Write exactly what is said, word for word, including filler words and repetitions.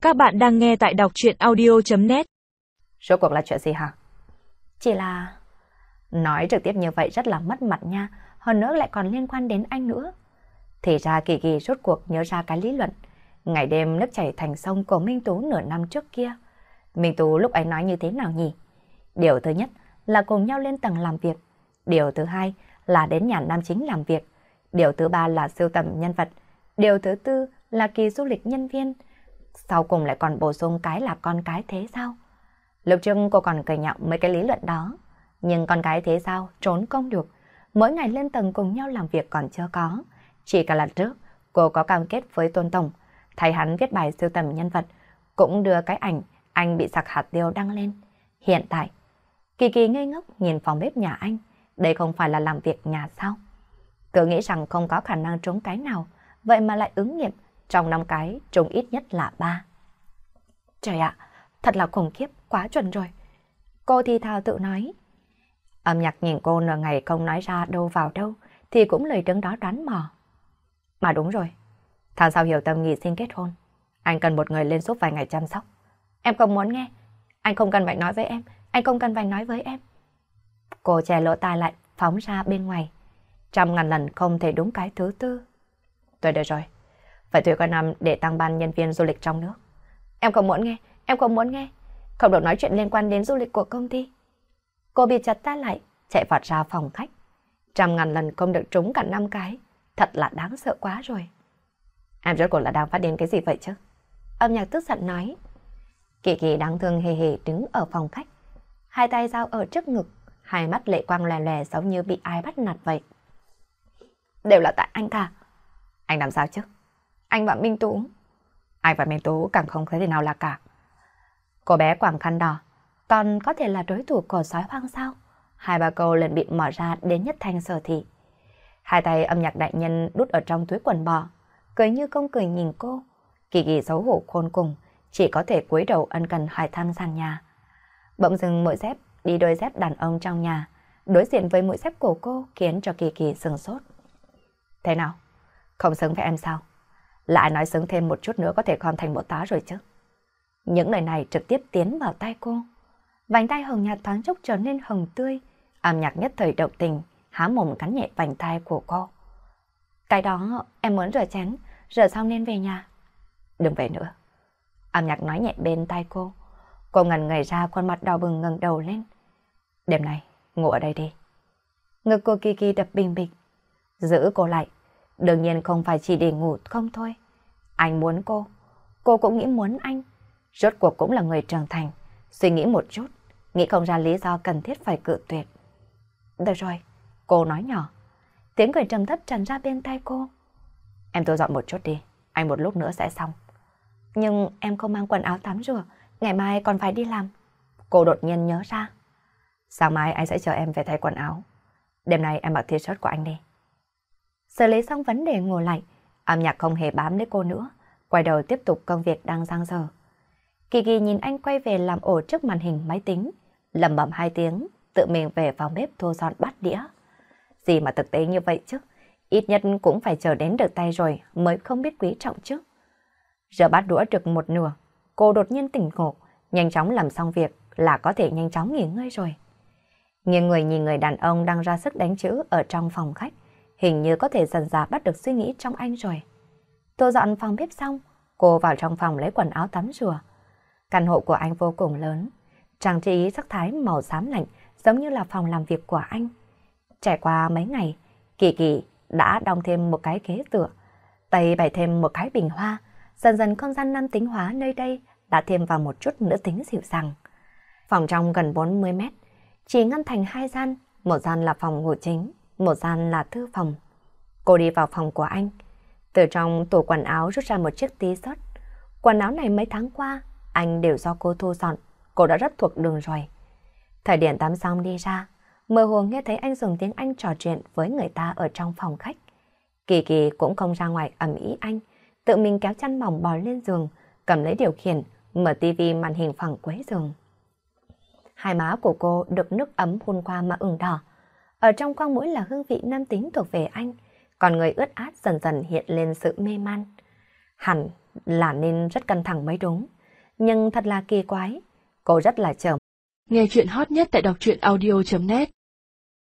Các bạn đang nghe tại đọc truyện audio chấm net. Rốt cuộc là chuyện gì hả? Chỉ là... Nói trực tiếp như vậy rất là mất mặt nha, hơn nữa lại còn liên quan đến anh nữa. Thì ra Kỳ Kỳ rốt cuộc nhớ ra cái lý luận ngày đêm nước chảy thành sông của Minh Tú nửa năm trước kia. Minh Tú lúc ấy nói như thế nào nhỉ? Điều thứ nhất là cùng nhau lên tầng làm việc. Điều thứ hai là đến nhà nam chính làm việc. Điều thứ ba là sưu tầm nhân vật. Điều thứ tư là kỳ du lịch nhân viên. Sau cùng lại còn bổ sung cái là con cái thế sao? Lúc trước cô còn cười nhạo mấy cái lý luận đó. Nhưng con cái thế sao trốn công được. Mỗi ngày lên tầng cùng nhau làm việc còn chưa có. Chỉ cả lần trước cô có cam kết với Tôn Tổng, thay hắn viết bài sưu tầm nhân vật, cũng đưa cái ảnh anh bị sặc hạt tiêu đăng lên. Hiện tại, Kỳ Kỳ ngây ngốc nhìn phòng bếp nhà anh. Đây không phải là làm việc nhà sao? Cứ nghĩ rằng không có khả năng trúng cái nào, vậy mà lại ứng nghiệm. Trong năm cái, trúng ít nhất là ba. Trời ạ, thật là khủng khiếp, quá chuẩn rồi. Cô thì thào tự nói. Âm Nhạc nhìn cô nửa ngày không nói ra đâu vào đâu, thì cũng lời đứng đó đoán mò. Mà đúng rồi, tháng sau Hiểu Tâm nghỉ xin kết hôn. Anh cần một người lên giúp vài ngày chăm sóc. Em không muốn nghe. Anh không cần phải nói với em, anh không cần phải nói với em. Cô che lỗ tai lại, phóng ra bên ngoài. Trăm ngàn lần không thể đúng cái thứ tư. Tôi được rồi. Phải thuê con năm để tăng ban nhân viên du lịch trong nước. Em không muốn nghe, em không muốn nghe. Không được nói chuyện liên quan đến du lịch của công ty. Cô bị chặt tay lại, chạy vọt ra phòng khách. Trăm ngàn lần không được trúng cả năm cái. Thật là đáng sợ quá rồi. Em rốt cuộc là đang phát điên cái gì vậy chứ? Âm Nhạc tức giận nói. Kỳ Kỳ đáng thương hề hề đứng ở phòng khách. Hai tay giao ở trước ngực, hai mắt lệ quang lòe lòe giống như bị ai bắt nạt vậy. Đều là tại anh cả. Anh làm sao chứ? Anh và Minh Tú. Anh và Minh Tú càng không thể nào là cả. Cô bé quàng khăn đỏ, còn có thể là đối thủ của sói hoang sao? Hai ba câu lần bị mở ra đến nhất thanh sở thị. Hai tay Âm Nhạc đại nhân đút ở trong túi quần bò, cười như không cười nhìn cô. Kỳ Kỳ xấu hổ khôn cùng, chỉ có thể cúi đầu ân cần hỏi thăm sàn nhà. Bỗng dưng mũi dép đi đôi dép đàn ông trong nhà, đối diện với mũi dép của cô khiến cho Kỳ Kỳ sừng sốt. Thế nào? Không xứng với em sao? Lại nói xứng thêm một chút nữa có thể con thành một tá rồi chứ. Những lời này trực tiếp tiến vào tay cô. Vành tay hồng nhạt thoáng chốc trở nên hồng tươi. Âm Nhạc nhất thời động tình, há mồm cắn nhẹ vành tay của cô. Cái đó em muốn rửa chén, rửa xong nên về nhà. Đừng về nữa. Âm Nhạc nói nhẹ bên tai cô. Cô ngẩn người ra, khuôn mặt đỏ bừng ngẩng đầu lên. Đêm này, ngủ ở đây đi. Ngực cô Kỳ Kỳ đập bình bịch. Giữ cô lại. Đương nhiên không phải chỉ để ngủ không thôi. Anh muốn cô. Cô cũng nghĩ muốn anh. Rốt cuộc cũng là người trưởng thành. Suy nghĩ một chút. Nghĩ không ra lý do cần thiết phải cự tuyệt. Được rồi. Cô nói nhỏ. Tiếng cười trầm thấp tràn ra bên tai cô. Em tôi dọn một chút đi. Anh một lúc nữa sẽ xong. Nhưng em không mang quần áo tắm rửa. Ngày mai còn phải đi làm. Cô đột nhiên nhớ ra. Sáng mai anh sẽ chờ em về thay quần áo. Đêm nay em mặc t-shirt của anh đi. Xử lý xong vấn đề ngồi lại. Âm Nhạc không hề bám lấy cô nữa. Quay đầu tiếp tục công việc đang dang dở. Kỳ Kỳ nhìn anh quay về làm ổ trước màn hình máy tính. Lẩm bẩm hai tiếng. Tự mình về phòng bếp thu dọn bát đĩa. Gì mà thực tế như vậy chứ. Ít nhất cũng phải chờ đến được tay rồi mới không biết quý trọng chứ. Rửa bát đũa được một nửa. Cô đột nhiên tỉnh ngộ. Nhanh chóng làm xong việc là có thể nhanh chóng nghỉ ngơi rồi. Nghiêng người nhìn người đàn ông đang ra sức đánh chữ ở trong phòng khách. Hình như có thể dần dà bắt được suy nghĩ trong anh rồi. Thu dọn phòng bếp xong, cô vào trong phòng lấy quần áo tắm rửa. Căn hộ của anh vô cùng lớn. Trang trí sắc thái màu xám lạnh giống như là phòng làm việc của anh. Trải qua mấy ngày, Kỳ Kỳ đã đong thêm một cái ghế tựa, tay bày thêm một cái bình hoa. Dần dần không gian nam tính hóa nơi đây đã thêm vào một chút nữ tính dịu dàng. Phòng trong gần bốn mươi mét, chỉ ngăn thành hai gian, một gian là phòng ngủ chính, một gian là thư phòng. Cô đi vào phòng của anh, từ trong tủ quần áo rút ra một chiếc t-shirt. Quần áo này mấy tháng qua, anh đều do cô thu dọn, cô đã rất thuộc đường rồi. Thời điểm tắm xong đi ra, mơ hồ nghe thấy anh dùng tiếng Anh trò chuyện với người ta ở trong phòng khách. Kỳ Kỳ cũng không ra ngoài ầm ĩ anh, tự mình kéo chăn mỏng bò lên giường, cầm lấy điều khiển, mở tivi màn hình phẳng cuối giường. Hai má của cô được nước ấm hun qua mà ửng đỏ. Ở trong khoang mũi là hương vị nam tính thuộc về anh, còn người ướt át dần dần hiện lên sự mê man. Hẳn là nên rất căng thẳng mới đúng. Nhưng thật là kỳ quái, cô rất là chởm. Nghe chuyện hot nhất tại đọc truyện audio chấm net